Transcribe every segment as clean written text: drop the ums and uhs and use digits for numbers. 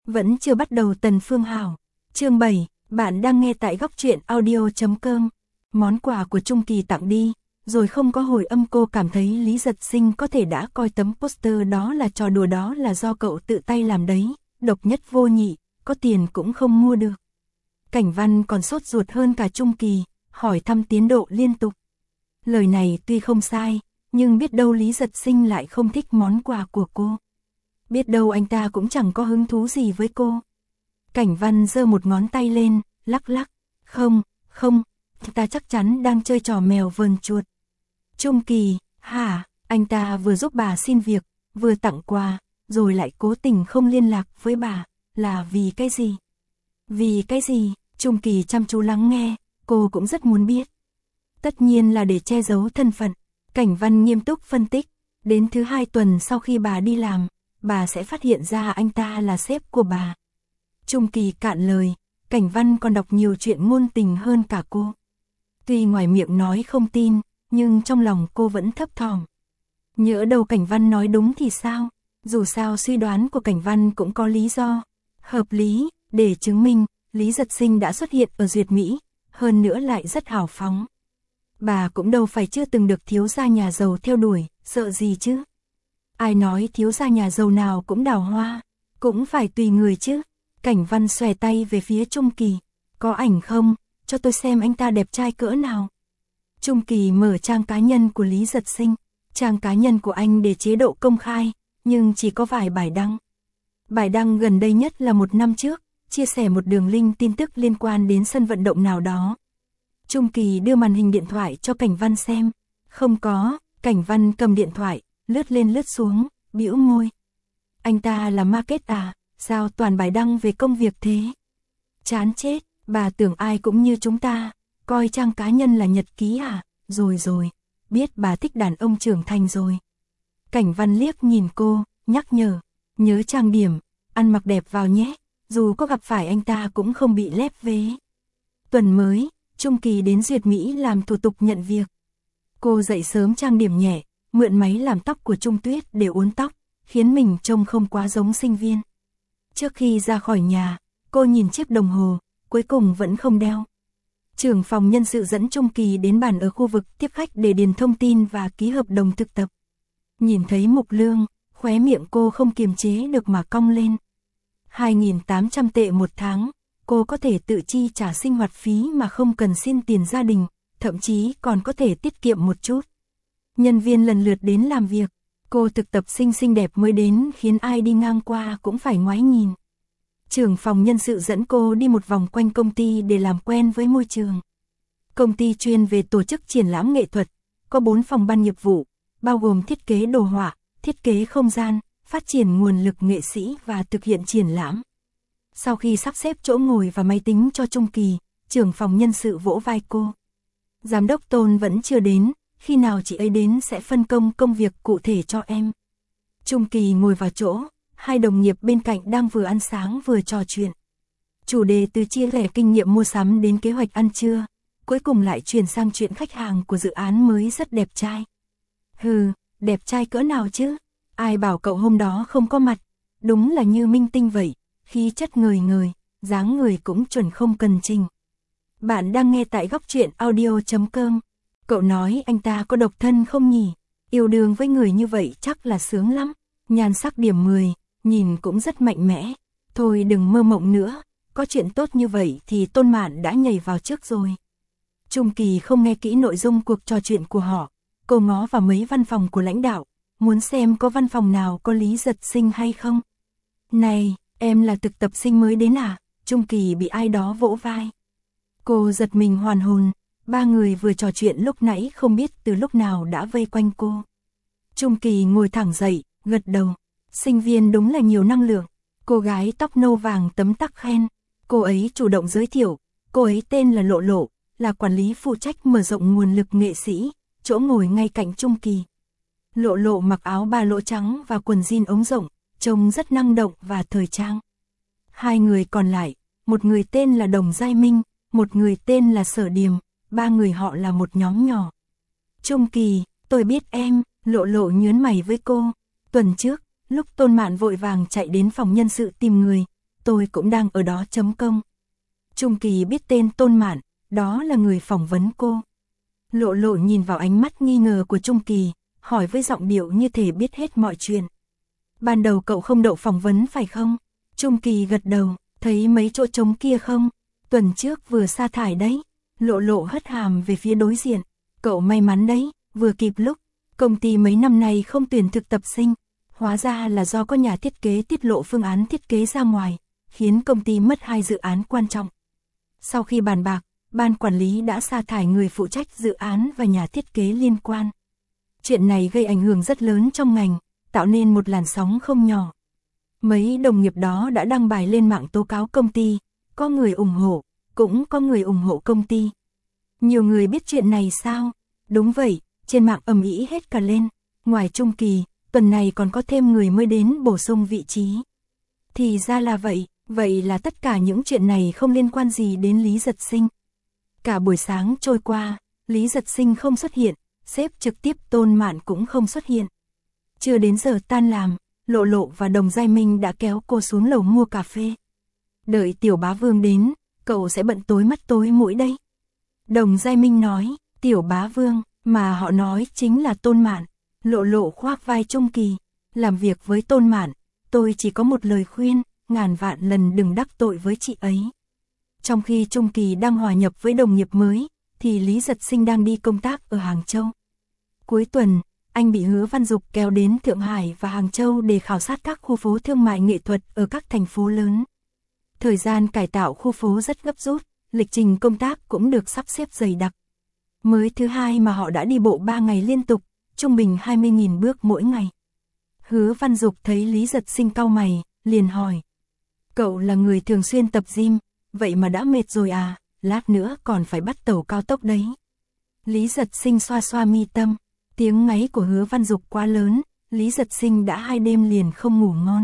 Vẫn chưa bắt đầu Tần Phương Hảo. Chương 7, bạn đang nghe tại góc truyện audio.com. Món quà của Trung Kỳ tặng đi, rồi không có hồi âm. Cô cảm thấy Lý Giật Sinh có thể đã coi tấm poster đó là trò đùa, đó là do cậu tự tay làm đấy, độc nhất vô nhị, có tiền cũng không mua được. Cảnh Văn còn sốt ruột hơn cả Trung Kỳ, hỏi thăm tiến độ liên tục. Lời này tuy không sai, nhưng biết đâu Lý Giật Sinh lại không thích món quà của cô. Biết đâu anh ta cũng chẳng có hứng thú gì với cô. Cảnh Văn giơ một ngón tay lên, lắc lắc. Không, ta chắc chắn đang chơi trò mèo vờn chuột. Trung Kỳ, hả, anh ta vừa giúp bà xin việc, vừa tặng quà, rồi lại cố tình không liên lạc với bà, là vì cái gì? Vì cái gì? Trung Kỳ chăm chú lắng nghe, cô cũng rất muốn biết. Tất nhiên là để che giấu thân phận. Cảnh Văn nghiêm túc phân tích, đến thứ 2 tuần sau khi bà đi làm, bà sẽ phát hiện ra anh ta là sếp của bà. Trung Kỳ cạn lời, Cảnh Văn còn đọc nhiều chuyện ngôn tình hơn cả cô. Tuy ngoài miệng nói không tin, nhưng trong lòng cô vẫn thấp thỏm. Nhỡ đâu Cảnh Văn nói đúng thì sao? Dù sao suy đoán của Cảnh Văn cũng có lý do hợp lý, để chứng minh Lý Giật Sinh đã xuất hiện ở Duyệt Mỹ, hơn nữa lại rất hào phóng. Bà cũng đâu phải chưa từng được thiếu gia nhà giàu theo đuổi, sợ gì chứ? Ai nói thiếu gia nhà giàu nào cũng đào hoa, cũng phải tùy người chứ. Cảnh Văn xòe tay về phía Trung Kỳ, có ảnh không, cho tôi xem anh ta đẹp trai cỡ nào. Trung Kỳ mở trang cá nhân của Lý Giật Sinh, trang cá nhân của anh để chế độ công khai, nhưng chỉ có vài bài đăng. Bài đăng gần đây nhất là 1 năm trước, chia sẻ một đường link tin tức liên quan đến sân vận động nào đó. Trung Kỳ đưa màn hình điện thoại cho Cảnh Văn xem, không có. Cảnh Văn cầm điện thoại, lướt lên lướt xuống, bĩu môi. Anh ta là market à, sao toàn bài đăng về công việc thế? Chán chết, bà tưởng ai cũng như chúng ta, coi trang cá nhân là nhật ký à? Rồi, biết bà thích đàn ông trưởng thành rồi. Cảnh Văn liếc nhìn cô, nhắc nhớ trang điểm, ăn mặc đẹp vào nhé, dù có gặp phải anh ta cũng không bị lép vế. Tuần mới, Trung Kỳ đến Duyệt Mỹ làm thủ tục nhận việc. Cô dậy sớm trang điểm nhẹ, mượn máy làm tóc của Trung Tuyết để uốn tóc, khiến mình trông không quá giống sinh viên. Trước khi ra khỏi nhà, cô nhìn chiếc đồng hồ, cuối cùng vẫn không đeo. Trưởng phòng nhân sự dẫn Trung Kỳ đến bàn ở khu vực tiếp khách để điền thông tin và ký hợp đồng thực tập. Nhìn thấy mục lương, khóe miệng cô không kiềm chế được mà cong lên. 2.800 tệ một tháng, cô có thể tự chi trả sinh hoạt phí mà không cần xin tiền gia đình, thậm chí còn có thể tiết kiệm một chút. Nhân viên lần lượt đến làm việc, cô thực tập sinh xinh đẹp mới đến khiến ai đi ngang qua cũng phải ngoái nhìn. Trưởng phòng nhân sự dẫn cô đi một vòng quanh công ty để làm quen với môi trường. Công ty chuyên về tổ chức triển lãm nghệ thuật, có 4 phòng ban nghiệp vụ, bao gồm thiết kế đồ họa, thiết kế không gian, phát triển nguồn lực nghệ sĩ và thực hiện triển lãm. Sau khi sắp xếp chỗ ngồi và máy tính cho Trung Kỳ, trưởng phòng nhân sự vỗ vai cô. Giám đốc Tôn vẫn chưa đến, khi nào chị ấy đến sẽ phân công công việc cụ thể cho em. Trung Kỳ ngồi vào chỗ, hai đồng nghiệp bên cạnh đang vừa ăn sáng vừa trò chuyện. Chủ đề từ chia sẻ kinh nghiệm mua sắm đến kế hoạch ăn trưa, cuối cùng lại chuyển sang chuyện khách hàng của dự án mới rất đẹp trai. Hừ, đẹp trai cỡ nào chứ? Ai bảo cậu hôm đó không có mặt, đúng là như minh tinh vậy, khí chất ngời ngời, dáng người cũng chuẩn không cần chỉnh. Bạn đang nghe tại góc truyện audio.com. Cậu nói anh ta có độc thân không nhỉ? Yêu đương với người như vậy chắc là sướng lắm. Nhan sắc điểm 10, nhìn cũng rất mạnh mẽ. Thôi đừng mơ mộng nữa, có chuyện tốt như vậy thì Tôn Mạn đã nhảy vào trước rồi. Trung Kỳ không nghe kỹ nội dung cuộc trò chuyện của họ. Cô ngó vào mấy văn phòng của lãnh đạo, muốn xem có văn phòng nào có Lý Giật Sinh hay không. Này, em là thực tập sinh mới đến à? Trung Kỳ bị ai đó vỗ vai. Cô giật mình hoàn hồn, 3 người vừa trò chuyện lúc nãy không biết từ lúc nào đã vây quanh cô. Trung Kỳ ngồi thẳng dậy, gật đầu. Sinh viên đúng là nhiều năng lượng. Cô gái tóc nâu vàng tấm tắc khen. Cô ấy chủ động giới thiệu, cô ấy tên là Lộ Lộ, là quản lý phụ trách mở rộng nguồn lực nghệ sĩ, chỗ ngồi ngay cạnh Trung Kỳ. Lộ Lộ mặc áo ba lỗ trắng và quần jean ống rộng, trông rất năng động và thời trang. 2 người còn lại, một người tên là Đồng Giai Minh, một người tên là Sở Điềm, 3 người họ là một nhóm nhỏ. Trung Kỳ, tôi biết em, Lộ Lộ nhướng mày với cô. Tuần trước, lúc Tôn Mạn vội vàng chạy đến phòng nhân sự tìm người, tôi cũng đang ở đó. .com. Trung Kỳ biết tên Tôn Mạn, đó là người phỏng vấn cô. Lộ Lộ nhìn vào ánh mắt nghi ngờ của Trung Kỳ, hỏi với giọng điệu như thể biết hết mọi chuyện. Ban đầu cậu không đậu phỏng vấn phải không? Trung Kỳ gật đầu, thấy mấy chỗ trống kia không? Tuần trước vừa sa thải đấy. Lộ Lộ hất hàm về phía đối diện. Cậu may mắn đấy, vừa kịp lúc. Công ty mấy năm nay không tuyển thực tập sinh. Hóa ra là do có nhà thiết kế tiết lộ phương án thiết kế ra ngoài, khiến công ty mất 2 dự án quan trọng. Sau khi bàn bạc, ban quản lý đã sa thải người phụ trách dự án và nhà thiết kế liên quan. Chuyện này gây ảnh hưởng rất lớn trong ngành, tạo nên một làn sóng không nhỏ. Mấy đồng nghiệp đó đã đăng bài lên mạng tố cáo công ty, có người ủng hộ, cũng có người ủng hộ công ty. Nhiều người biết chuyện này sao? Đúng vậy, trên mạng ầm ĩ hết cả lên. Ngoài Trung Kỳ, tuần này còn có thêm người mới đến bổ sung vị trí. Thì ra là vậy, vậy là tất cả những chuyện này không liên quan gì đến Lý Giật Sinh. Cả buổi sáng trôi qua, Lý Giật Sinh không xuất hiện, sếp trực tiếp Tôn Mạn cũng không xuất hiện. Chưa đến giờ tan làm, Lộ Lộ và Đồng Giai Minh đã kéo cô xuống lầu mua cà phê. Đợi Tiểu Bá Vương đến, cậu sẽ bận tối mắt tối mũi đây. Đồng Giai Minh nói, Tiểu Bá Vương, mà họ nói chính là Tôn Mạn. Lộ Lộ khoác vai Trung Kỳ, làm việc với Tôn Mạn, tôi chỉ có một lời khuyên, ngàn vạn lần đừng đắc tội với chị ấy. Trong khi Trung Kỳ đang hòa nhập với đồng nghiệp mới, thì Lý Giật Sinh đang đi công tác ở Hàng Châu. Cuối tuần, anh bị Hứa Văn Dục kéo đến Thượng Hải và Hàng Châu để khảo sát các khu phố thương mại nghệ thuật ở các thành phố lớn. Thời gian cải tạo khu phố rất gấp rút, lịch trình công tác cũng được sắp xếp dày đặc. Mới thứ hai mà họ đã đi bộ 3 ngày liên tục, trung bình 20.000 bước mỗi ngày. Hứa Văn Dục thấy Lý Giật Sinh cau mày, liền hỏi. Cậu là người thường xuyên tập gym, vậy mà đã mệt rồi à, lát nữa còn phải bắt tàu cao tốc đấy. Lý Giật Sinh xoa xoa mi tâm, tiếng ngáy của Hứa Văn Dục quá lớn, Lý Giật Sinh đã 2 đêm liền không ngủ ngon.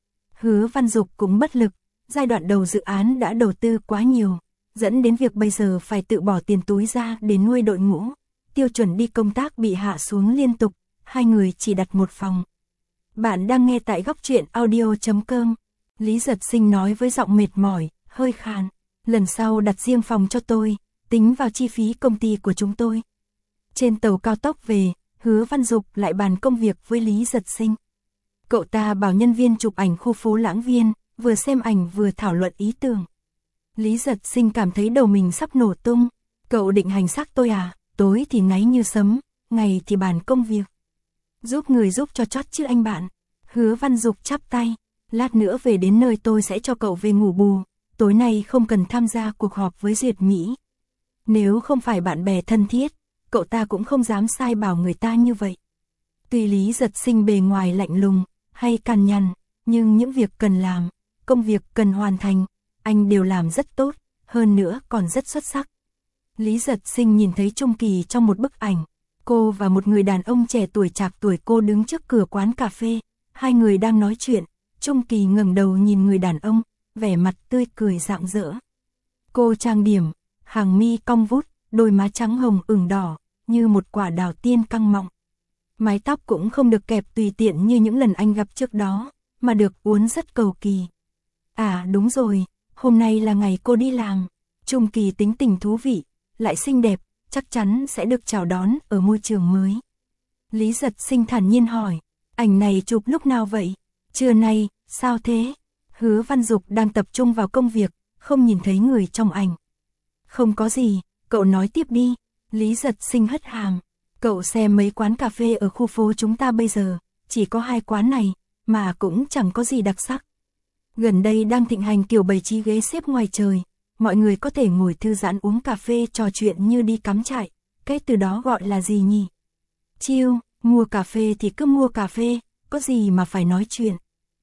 Hứa Văn Dục cũng bất lực, giai đoạn đầu dự án đã đầu tư quá nhiều, dẫn đến việc bây giờ phải tự bỏ tiền túi ra để nuôi đội ngũ. Tiêu chuẩn đi công tác bị hạ xuống liên tục, 2 người chỉ đặt một phòng. Bạn đang nghe tại góc truyện audio.com. Lý Giật Sinh nói với giọng mệt mỏi, hơi khàn. Lần sau đặt riêng phòng cho tôi, tính vào chi phí công ty của chúng tôi. Trên tàu cao tốc về, Hứa Văn Dục lại bàn công việc với Lý Giật Sinh. Cậu ta bảo nhân viên chụp ảnh khu phố Lãng Viên, vừa xem ảnh vừa thảo luận ý tưởng. Lý Giật Sinh cảm thấy đầu mình sắp nổ tung. Cậu định hành xác tôi à? Tối thì ngáy như sấm, ngày thì bàn công việc. Giúp người giúp cho chót chứ anh bạn. Hứa Văn Dục chắp tay. Lát nữa về đến nơi tôi sẽ cho cậu về ngủ bù. Tối nay không cần tham gia cuộc họp với Duyệt Mỹ. Nếu không phải bạn bè thân thiết, cậu ta cũng không dám sai bảo người ta như vậy. Tuy Lý Giật Sinh bề ngoài lạnh lùng, hay cằn nhằn, nhưng những việc cần làm, công việc cần hoàn thành, anh đều làm rất tốt, hơn nữa còn rất xuất sắc. Lý Giật Sinh nhìn thấy Trung Kỳ trong một bức ảnh. Cô và một người đàn ông trẻ tuổi chạc tuổi cô đứng trước cửa quán cà phê. 2 người đang nói chuyện. Trung Kỳ ngẩng đầu nhìn người đàn ông, vẻ mặt tươi cười rạng rỡ. Cô trang điểm, hàng mi cong vút, đôi má trắng hồng ửng đỏ, như một quả đào tiên căng mọng. Mái tóc cũng không được kẹp tùy tiện như những lần anh gặp trước đó, mà được uốn rất cầu kỳ. À đúng rồi, hôm nay là ngày cô đi làm. Trung Kỳ tính tình thú vị, lại xinh đẹp, chắc chắn sẽ được chào đón ở môi trường mới. Lý Giật Sinh thản nhiên hỏi, ảnh này chụp lúc nào vậy? Trưa nay, sao thế? Hứa Văn Dục đang tập trung vào công việc, không nhìn thấy người trong ảnh. Không có gì, cậu nói tiếp đi. Lý Giật Sinh hất hàm, cậu xem mấy quán cà phê ở khu phố chúng ta bây giờ, chỉ có 2 quán này, mà cũng chẳng có gì đặc sắc. Gần đây đang thịnh hành kiểu bày trí ghế xếp ngoài trời. Mọi người có thể ngồi thư giãn uống cà phê trò chuyện như đi cắm trại. Cái từ đó gọi là gì nhỉ? Chill, mua cà phê thì cứ mua cà phê, có gì mà phải nói chuyện.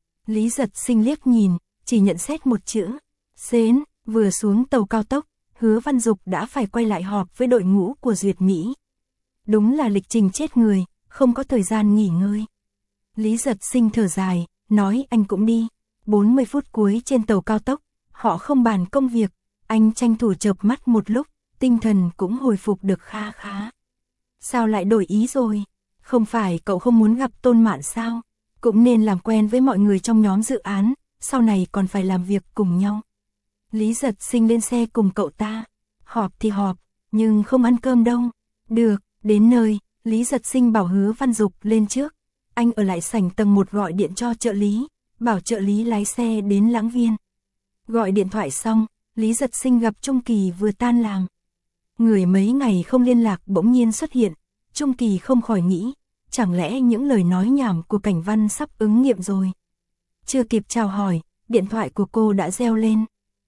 Lý Giật Sinh liếc nhìn, chỉ nhận xét một chữ. Xến, vừa xuống tàu cao tốc, Hứa Văn Dục đã phải quay lại họp với đội ngũ của Duyệt Mỹ. Đúng là lịch trình chết người, không có thời gian nghỉ ngơi. Lý Giật Sinh thở dài, nói anh cũng đi. 40 phút cuối trên tàu cao tốc, họ không bàn công việc. Anh tranh thủ chợp mắt một lúc, tinh thần cũng hồi phục được kha khá. Sao lại đổi ý rồi? Không phải cậu không muốn gặp Tôn Mạn sao? Cũng nên làm quen với mọi người trong nhóm dự án, sau này còn phải làm việc cùng nhau. Lý Giật Sinh lên xe cùng cậu ta. Họp thì họp, nhưng không ăn cơm đâu. Được, đến nơi, Lý Giật Sinh bảo Hứa Văn Dục lên trước. Anh ở lại sảnh tầng 1 gọi điện cho trợ lý, bảo trợ lý lái xe đến Lãng Viên. Gọi điện thoại xong, Lý Giật Sinh gặp Trung Kỳ vừa tan làm. Người mấy ngày không liên lạc bỗng nhiên xuất hiện, Trung Kỳ không khỏi nghĩ, chẳng lẽ những lời nói nhảm của Cảnh Văn sắp ứng nghiệm rồi. Chưa kịp chào hỏi, điện thoại của cô đã reo lên.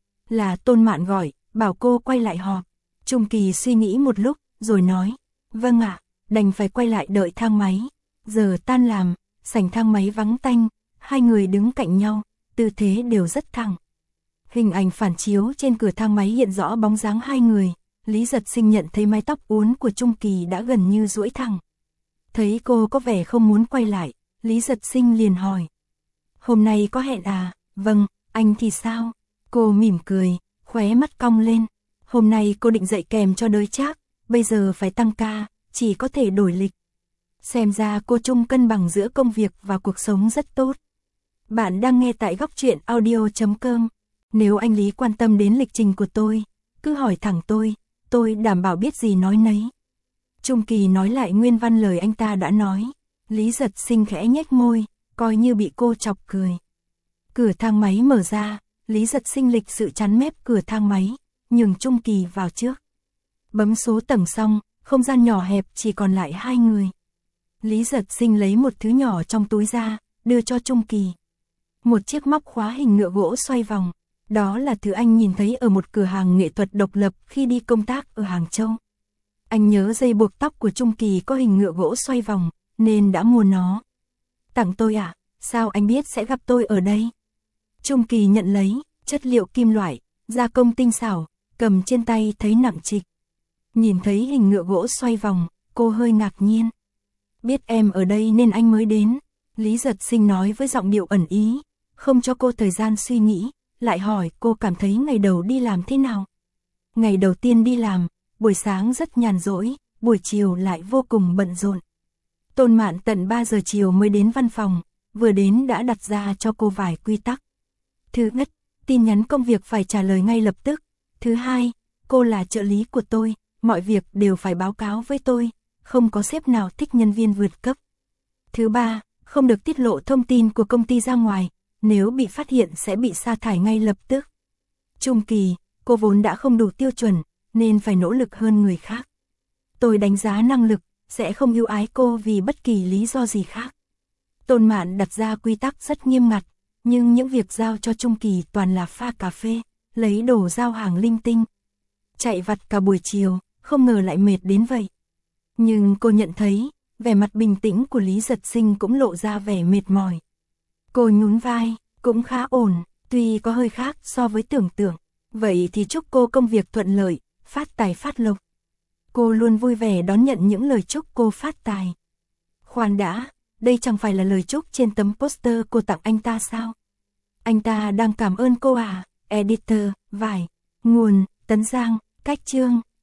Là Tôn Mạn gọi, bảo cô quay lại họp. Trung Kỳ suy nghĩ một lúc, rồi nói, vâng ạ, đành phải quay lại đợi thang máy. Giờ tan làm, sảnh thang máy vắng tanh, hai người đứng cạnh nhau, tư thế đều rất thẳng. Hình ảnh phản chiếu trên cửa thang máy hiện rõ bóng dáng hai người. Lý Giật Sinh nhận thấy mái tóc uốn của Trung Kỳ đã gần như duỗi thẳng. Thấy cô có vẻ không muốn quay lại, Lý Giật Sinh liền hỏi. Hôm nay có hẹn à? Vâng, anh thì sao? Cô mỉm cười, khóe mắt cong lên. Hôm nay cô định dạy kèm cho đới Trác, bây giờ phải tăng ca, chỉ có thể đổi lịch. Xem ra cô Trung cân bằng giữa công việc và cuộc sống rất tốt. Bạn đang nghe tại Góc Truyện Audio.com. Nếu anh Lý quan tâm đến lịch trình của tôi, cứ hỏi thẳng tôi đảm bảo biết gì nói nấy. Trung Kỳ nói lại nguyên văn lời anh ta đã nói. Lý Giật Sinh khẽ nhếch môi, coi như bị cô chọc cười. Cửa thang máy mở ra, Lý Giật Sinh lịch sự chắn mép cửa thang máy, nhường Trung Kỳ vào trước. Bấm số tầng xong, không gian nhỏ hẹp chỉ còn lại hai người. Lý Giật Sinh lấy một thứ nhỏ trong túi ra, đưa cho Trung Kỳ. Một chiếc móc khóa hình ngựa gỗ xoay vòng. Đó là thứ anh nhìn thấy ở một cửa hàng nghệ thuật độc lập khi đi công tác ở Hàng Châu. Anh nhớ dây buộc tóc của Trung Kỳ có hình ngựa gỗ xoay vòng, nên đã mua nó. Tặng tôi à? Sao anh biết sẽ gặp tôi ở đây? Trung Kỳ nhận lấy, chất liệu kim loại, gia công tinh xảo, cầm trên tay thấy nặng trịch. Nhìn thấy hình ngựa gỗ xoay vòng, cô hơi ngạc nhiên. Biết em ở đây nên anh mới đến. Lý Giật Sinh nói với giọng điệu ẩn ý, không cho cô thời gian suy nghĩ, lại hỏi cô cảm thấy ngày đầu đi làm thế nào. Ngày đầu tiên đi làm, buổi sáng rất nhàn rỗi, buổi chiều lại vô cùng bận rộn. Tôn Mạn tận 3 giờ chiều mới đến văn phòng, vừa đến đã đặt ra cho cô vài quy tắc. Thứ nhất, tin nhắn công việc phải trả lời ngay lập tức. Thứ hai, cô là trợ lý của tôi, mọi việc đều phải báo cáo với tôi, không có sếp nào thích nhân viên vượt cấp. Thứ ba, không được tiết lộ thông tin của công ty ra ngoài, nếu bị phát hiện sẽ bị sa thải ngay lập tức. Trung Kỳ, cô vốn đã không đủ tiêu chuẩn, nên phải nỗ lực hơn người khác. Tôi đánh giá năng lực, sẽ không ưu ái cô vì bất kỳ lý do gì khác. Tôn Mạn đặt ra quy tắc rất nghiêm ngặt, nhưng những việc giao cho Trung Kỳ toàn là pha cà phê, lấy đồ giao hàng linh tinh. Chạy vặt cả buổi chiều, không ngờ lại mệt đến vậy. Nhưng cô nhận thấy, vẻ mặt bình tĩnh của Lý Giật Sinh cũng lộ ra vẻ mệt mỏi. Cô nhún vai, cũng khá ổn, tuy có hơi khác so với tưởng tượng. Vậy thì chúc cô công việc thuận lợi, phát tài phát lộc. Cô luôn vui vẻ đón nhận những lời chúc cô phát tài. Khoan đã, đây chẳng phải là lời chúc trên tấm poster cô tặng anh ta sao? Anh ta đang cảm ơn cô à? Editor, vải, nguồn, Tấn Giang, cách chương.